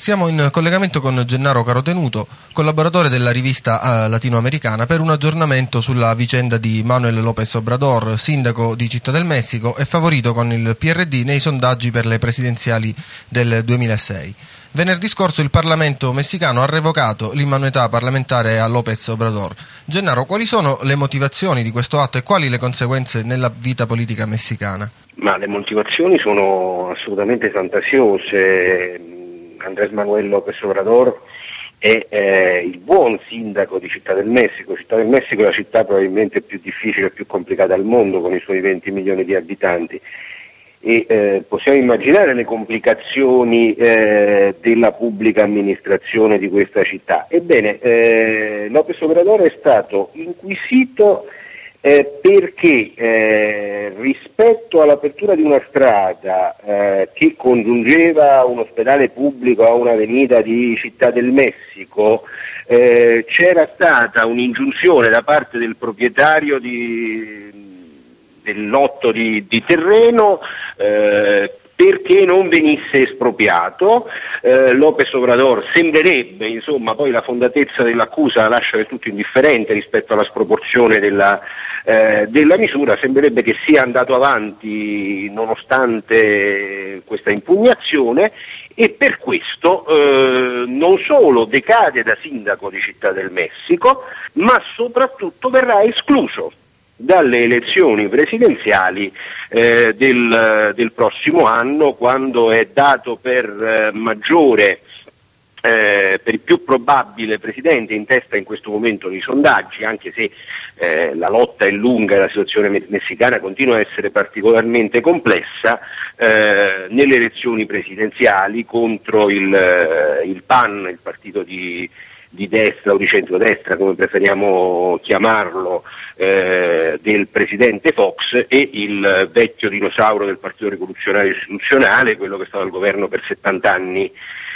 siamo in collegamento con Gennaro Carotenuto, collaboratore della rivista latinoamericana, per un aggiornamento sulla vicenda di Manuel López Obrador, sindaco di Città del Messico e favorito con il PRD nei sondaggi per le presidenziali del 2006. Venerdì scorso il Parlamento messicano ha revocato l'immunità parlamentare a López Obrador. Gennaro, quali sono le motivazioni di questo atto e quali le conseguenze nella vita politica messicana? Ma le motivazioni sono assolutamente fantasiose. Andrés Manuel López Obrador è il buon sindaco di Città del Messico. Città del Messico è la città probabilmente più difficile e più complicata al mondo, con i suoi 20 milioni di abitanti. E possiamo immaginare le complicazioni della pubblica amministrazione di questa città. Ebbene, López Obrador è stato inquisito perché rispetto all'apertura di una strada che congiungeva un ospedale pubblico a un'avenida di Città del Messico, c'era stata un'ingiunzione da parte del proprietario del lotto di terreno perché non venisse espropriato. López Obrador sembrerebbe, insomma, poi la fondatezza dell'accusa lascia del tutto indifferente rispetto alla sproporzione della misura, sembrerebbe che sia andato avanti nonostante questa impugnazione, e per questo non solo decade da sindaco di Città del Messico, ma soprattutto verrà escluso dalle elezioni presidenziali del prossimo anno, quando è dato per il più probabile presidente in testa in questo momento nei sondaggi, anche se la lotta è lunga e la situazione messicana continua a essere particolarmente complessa, nelle elezioni presidenziali contro il PAN, il partito di destra o di centrodestra, come preferiamo chiamarlo, del presidente Fox, e il vecchio dinosauro del Partito Rivoluzionario Istituzionale, quello che è stato al governo per 70 anni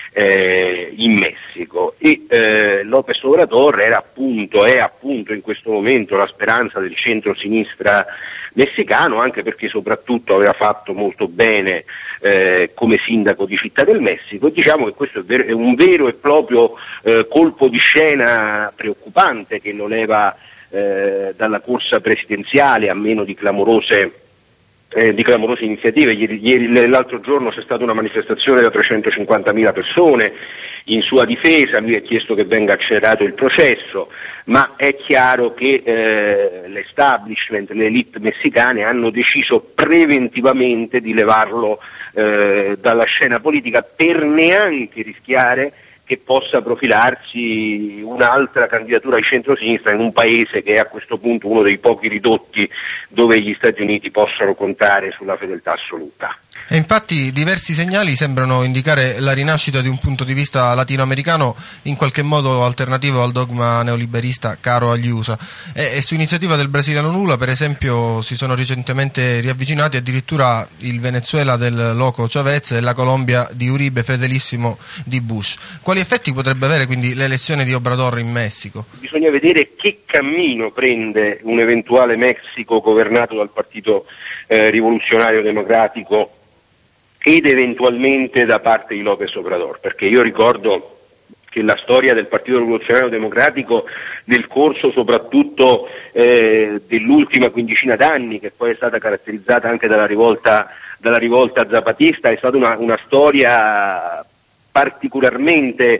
in Messico. E López Obrador è appunto in questo momento la speranza del centro-sinistra messicano, anche perché soprattutto aveva fatto molto bene come sindaco di Città del Messico. Diciamo che questo è un vero e proprio colpo di scena preoccupante, che lo leva dalla corsa presidenziale, a meno di clamorose iniziative. L'altro giorno c'è stata una manifestazione da 350.000 persone in sua difesa, lui ha chiesto che venga accelerato il processo, ma è chiaro che l'establishment, le elite messicane hanno deciso preventivamente di levarlo dalla scena politica, per neanche rischiare che possa profilarsi un'altra candidatura di centrosinistra in un paese che è a questo punto uno dei pochi ridotti dove gli Stati Uniti possono contare sulla fedeltà assoluta. E infatti diversi segnali sembrano indicare la rinascita di un punto di vista latinoamericano in qualche modo alternativo al dogma neoliberista caro agli USA. E su iniziativa del brasiliano Lula, per esempio, si sono recentemente riavvicinati addirittura il Venezuela del loco Chavez e la Colombia di Uribe, fedelissimo di Bush. Quali effetti potrebbe avere quindi l'elezione di Obrador in Messico? Bisogna vedere che cammino prende un eventuale Messico governato dal Partito Rivoluzionario Democratico ed eventualmente da parte di López Obrador, perché io ricordo che la storia del Partito Rivoluzionario Democratico nel corso soprattutto dell'ultima quindicina d'anni, che poi è stata caratterizzata anche dalla rivolta zapatista, è stata una storia particolarmente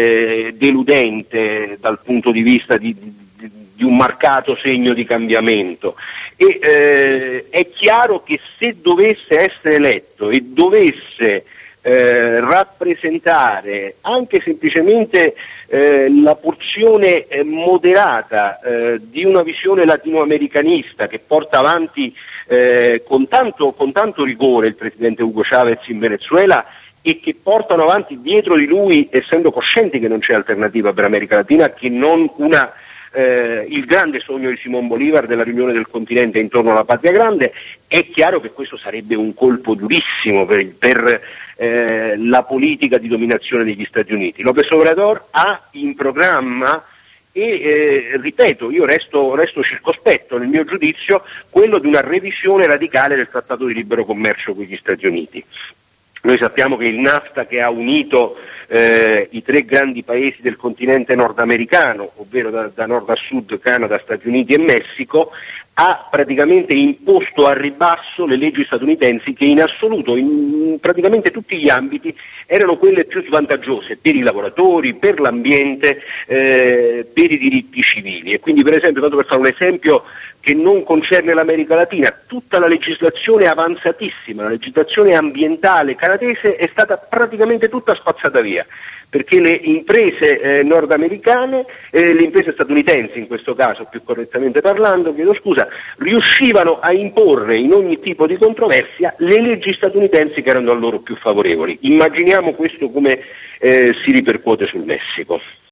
deludente dal punto di vista di un marcato segno di cambiamento, e è chiaro che se dovesse essere eletto e dovesse rappresentare anche semplicemente la porzione moderata di una visione latinoamericanista che porta avanti con tanto rigore il presidente Hugo Chavez in Venezuela, e che portano avanti dietro di lui, essendo coscienti che non c'è alternativa per America Latina che non il grande sogno di Simón Bolívar della riunione del continente intorno alla patria grande, è chiaro che questo sarebbe un colpo durissimo per la politica di dominazione degli Stati Uniti. López Obrador ha in programma, e ripeto, io resto circospetto nel mio giudizio, quello di una revisione radicale del Trattato di libero commercio con gli Stati Uniti. Noi sappiamo che il NAFTA, che ha unito i 3 grandi paesi del continente nordamericano, ovvero da nord a sud Canada, Stati Uniti e Messico, ha praticamente imposto a ribasso le leggi statunitensi, che in assoluto, in praticamente tutti gli ambiti, erano quelle più svantaggiose per i lavoratori, per l'ambiente, per i diritti civili. E quindi, per esempio, tanto per fare un esempio che non concerne l'America Latina, tutta la legislazione avanzatissima, la legislazione ambientale canadese è stata praticamente tutta spazzata via, perché le imprese nordamericane, le imprese statunitensi in questo caso, più correttamente parlando, chiedo scusa, riuscivano a imporre in ogni tipo di controversia le leggi statunitensi che erano a loro più favorevoli. Immaginiamo questo come si ripercuote sul Messico.